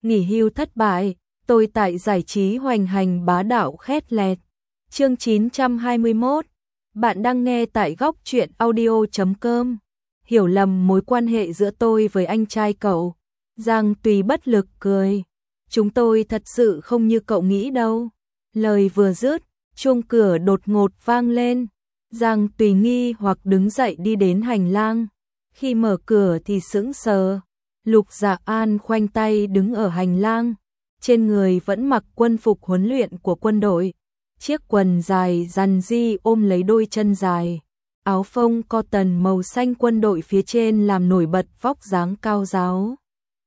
nghỉ hưu thất bại, tôi tại giải trí hoành hành bá đạo khét lẹt. Chương 921, bạn đang nghe tại góc truyện audio.com. Hiểu lầm mối quan hệ giữa tôi với anh trai cậu. Giang Tùy bất lực cười. Chúng tôi thật sự không như cậu nghĩ đâu. Lời vừa dứt, chuông cửa đột ngột vang lên. Giang Tùy nghi hoặc đứng dậy đi đến hành lang. Khi mở cửa thì sững sờ. Lục Dạ An khoanh tay đứng ở hành lang. Trên người vẫn mặc quân phục huấn luyện của quân đội. Chiếc quần dài rằn ri ôm lấy đôi chân dài. Áo phông cotton màu xanh quân đội phía trên làm nổi bật vóc dáng cao ráo.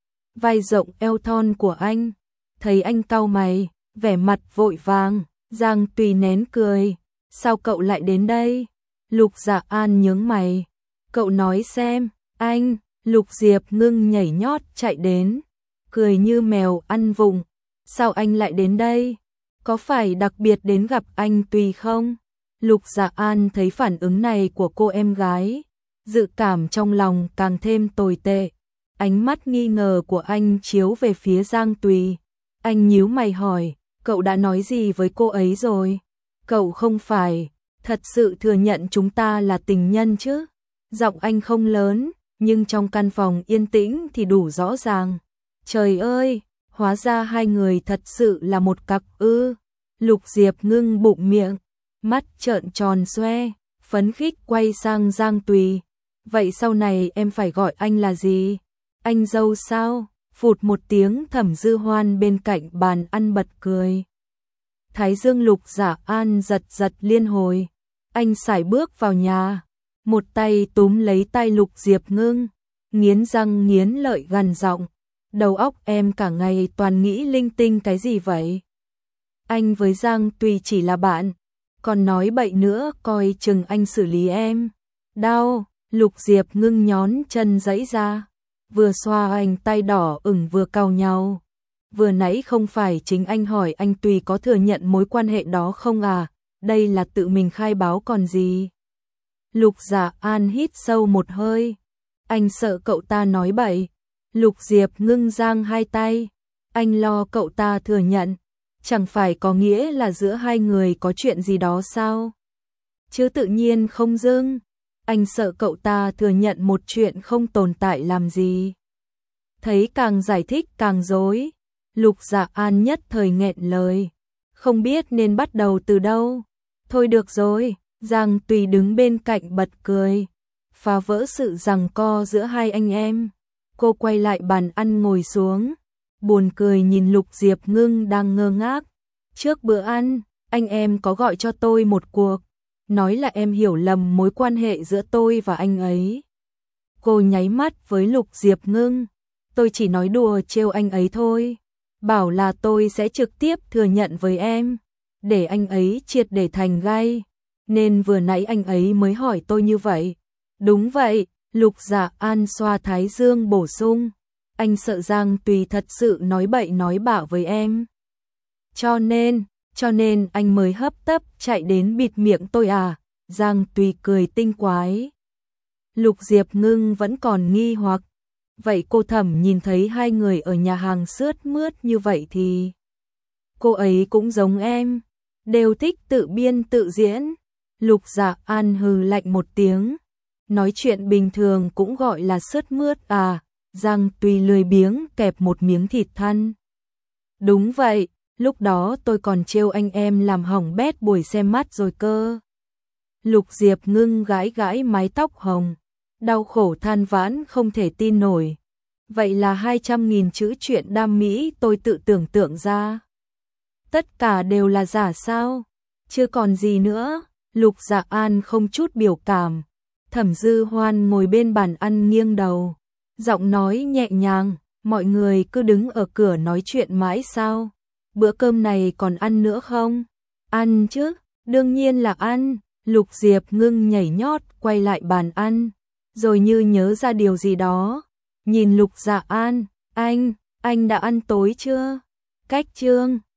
Vai rộng eo thon của anh. Thấy anh cau mày, vẻ mặt vội vàng, Giang Tùy nén cười. Sao cậu lại đến đây? Lục Dạ An nhướng mày. Cậu nói xem, anh. Lục Diệp Ngưng nhảy nhót chạy đến, cười như mèo ăn vụng. Sao anh lại đến đây? Có phải đặc biệt đến gặp anh Tùy không? Lục Dạ An thấy phản ứng này của cô em gái, dự cảm trong lòng càng thêm tồi tệ. Ánh mắt nghi ngờ của anh chiếu về phía Giang Tùy. Anh nhíu mày hỏi, cậu đã nói gì với cô ấy rồi? Cậu không phải thật sự thừa nhận chúng ta là tình nhân chứ? Giọng anh không lớn, nhưng trong căn phòng yên tĩnh thì đủ rõ ràng. Trời ơi, hóa ra hai người thật sự là một cặp ư. Lục Diệp Ngưng bụng miệng, mắt trợn tròn xoe, phấn khích quay sang Giang Tùy. Vậy sau này em phải gọi anh là gì? Anh dâu sao? Phụt một tiếng, Thẩm Dư Hoan bên cạnh bàn ăn bật cười. Thái dương Lục Dạ An giật giật liên hồi. Anh sải bước vào nhà, một tay túm lấy tay Lục Diệp Ngưng, nghiến răng nghiến lợi gằn giọng. Đầu óc em cả ngày toàn nghĩ linh tinh cái gì vậy? Anh với Giang Tùy chỉ là bạn, còn nói bậy nữa coi chừng anh xử lý em. Đau. Lục Diệp Ngưng nhón chân giãy ra, vừa xoa anh tay đỏ ửng vừa cau nhau. Vừa nãy không phải chính anh hỏi anh Tùy có thừa nhận mối quan hệ đó không à? Đây là tự mình khai báo còn gì. Lục Dạ An hít sâu một hơi. Anh sợ cậu ta nói bậy. Lục Diệp Ngưng giang hai tay. Anh lo cậu ta thừa nhận. Chẳng phải có nghĩa là giữa hai người có chuyện gì đó sao? Chứ tự nhiên không dưng. Anh sợ cậu ta thừa nhận một chuyện không tồn tại làm gì. Thấy càng giải thích càng rối. Lục Dạ An nhất thời nghẹn lời. Không biết nên bắt đầu từ đâu. Thôi được rồi. Giang Tùy đứng bên cạnh bật cười, phá vỡ sự giằng co giữa hai anh em. Cô quay lại bàn ăn ngồi xuống, buồn cười nhìn Lục Diệp Ngưng đang ngơ ngác. Trước bữa ăn, anh em có gọi cho tôi một cuộc, nói là em hiểu lầm mối quan hệ giữa tôi và anh ấy. Cô nháy mắt với Lục Diệp Ngưng. Tôi chỉ nói đùa trêu anh ấy thôi, bảo là tôi sẽ trực tiếp thừa nhận với em, để anh ấy triệt để thành gai. Nên vừa nãy anh ấy mới hỏi tôi như vậy. Đúng vậy, Lục Dạ An xoa thái dương bổ sung. Anh sợ Giang Tùy thật sự nói bậy nói bạ với em. Cho nên anh mới hấp tấp chạy đến bịt miệng tôi à? Giang Tùy cười tinh quái. Lục Diệp Ngưng vẫn còn nghi hoặc. Vậy cô Thẩm nhìn thấy hai người ở nhà hàng sướt mướt như vậy thì... Cô ấy cũng giống em, đều thích tự biên tự diễn. Lục Dạ An hừ lạnh một tiếng. Nói chuyện bình thường cũng gọi là sướt mướt à? Giang Tùy lười biếng kẹp một miếng thịt thăn. Đúng vậy, lúc đó tôi còn trêu anh em làm hỏng bét buổi xem mắt rồi cơ. Lục Diệp Ngưng gãi gãi mái tóc hồng, đau khổ than vãn không thể tin nổi. Vậy là 200.000 chữ chuyện đam mỹ tôi tự tưởng tượng ra. Tất cả đều là giả sao? Chưa còn gì nữa. Lục Dạ An không chút biểu cảm. Thẩm Dư Hoan ngồi bên bàn ăn nghiêng đầu, giọng nói nhẹ nhàng. Mọi người cứ đứng ở cửa nói chuyện mãi sao? Bữa cơm này còn ăn nữa không? Ăn chứ, đương nhiên là ăn. Lục Diệp Ngưng nhảy nhót quay lại bàn ăn, rồi như nhớ ra điều gì đó, nhìn Lục Dạ An. Anh đã ăn tối chưa? Cách chương